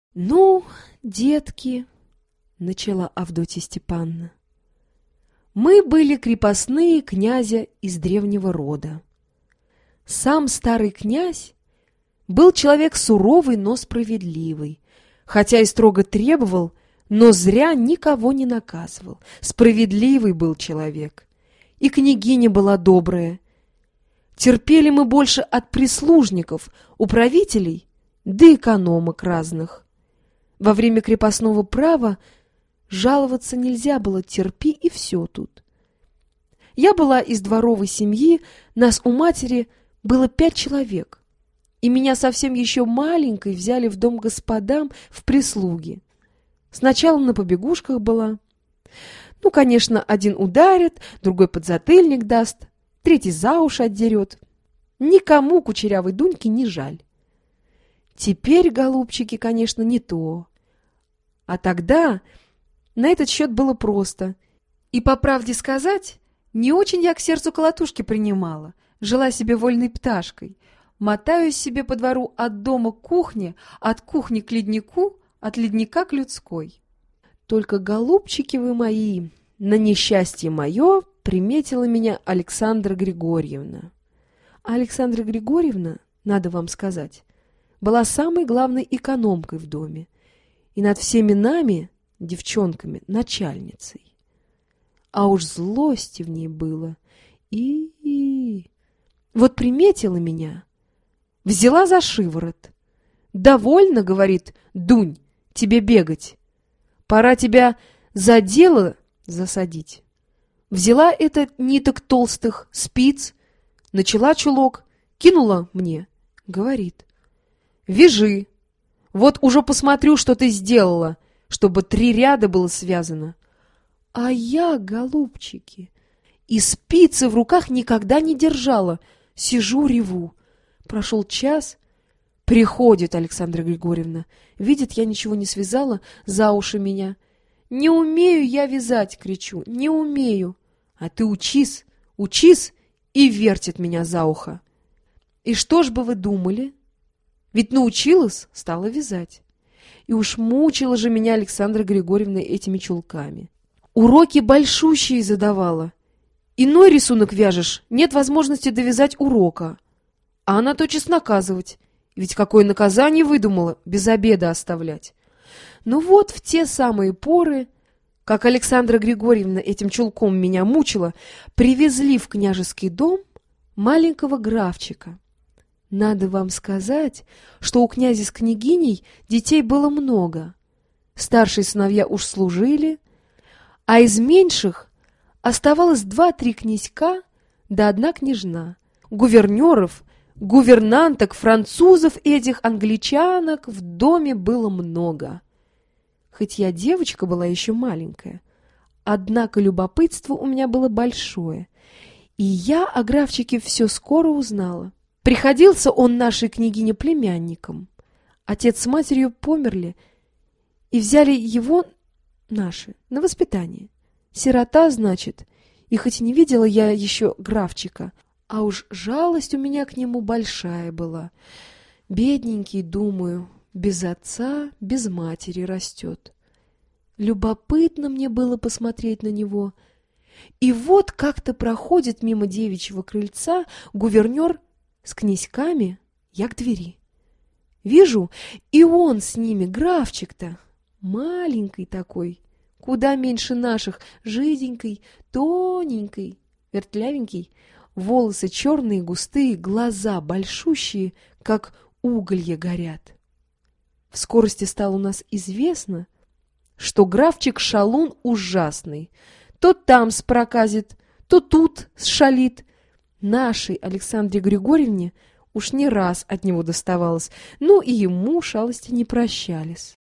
Ну, детки, начала Авдотья Степановна, мы были крепостные князя из древнего рода. Сам старый князь был человек суровый, но справедливый, хотя и строго требовал, но зря никого не наказывал. Справедливый был человек, и княгиня была добрая. Терпели мы больше от прислужников, управителей, да экономок разных. Во время крепостного права жаловаться нельзя было, терпи и все тут. Я была из дворовой семьи, нас у матери было 5 человек, и меня совсем еще маленькой взяли в дом господам в прислуги. Сначала на побегушках была. Ну, конечно, один ударит, другой подзатыльник даст, третий за уши отдерет. Никому кучерявой Дуньки не жаль. Теперь, голубчики, конечно, не то. А тогда на этот счет было просто. И, по правде сказать, не очень я к сердцу колотушки принимала, жила себе вольной пташкой. Мотаюсь себе по двору от дома к кухне, от кухни к леднику, от ледника к людской. Только, голубчики вы мои, на несчастье мое приметила меня Александра Григорьевна. А Александра Григорьевна, надо вам сказать, была самой главной экономкой в доме и над всеми нами, девчонками, начальницей. А уж злости в ней было. Вот приметила меня, взяла за шиворот. «Довольно, — говорит, — Дунь, тебе бегать. Пора тебя за дело засадить». Взяла этот ниток толстых, спиц, начала чулок, кинула мне, говорит: «Вяжи. Вот уже посмотрю, что ты сделала, чтобы 3 ряда было связано». А я, голубчики, и спицы в руках никогда не держала. Сижу, реву. Прошел час, приходит Александра Григорьевна. Видит, я ничего не связала, за уши меня. «Не умею я вязать!» — кричу. «Не умею!» «А ты учись, учись!» и вертит меня за ухо. И что ж бы вы думали? Ведь научилась, стала вязать. И уж мучила же меня Александра Григорьевна этими чулками. Уроки большущие задавала. Иной рисунок вяжешь, нет возможности довязать урока. А она тотчас наказывать. Ведь какое наказание выдумала, без обеда оставлять. Ну вот в те самые поры, как Александра Григорьевна этим чулком меня мучила, привезли в княжеский дом маленького графчика. Надо вам сказать, что у князя с княгиней детей было много. Старшие сыновья уж служили, а из меньших оставалось 2-3 князька да 1 княжна. Гувернеров, гувернанток, французов этих, англичанок в доме было много. Хоть я девочка была еще маленькая, однако любопытство у меня было большое, и я о графчике все скоро узнала. Приходился он нашей княгине племянником. Отец с матерью померли, и взяли его наши на воспитание. Сирота, значит, и хоть не видела я еще графчика, а уж жалость у меня к нему большая была. Бедненький, думаю, без отца, без матери растет. Любопытно мне было посмотреть на него. И вот как-то проходит мимо девичьего крыльца гувернер с князьками, я к двери. Вижу, и он с ними, графчик-то, маленький такой, куда меньше наших, жиденький, тоненький, вертлявенький, волосы черные, густые, глаза большущие, как уголья горят. В скорости стало у нас известно, что графчик шалун ужасный, то там спроказит, то тут сшалит. Нашей Александре Григорьевне уж не раз от него доставалось, ну и ему шалости не прощались.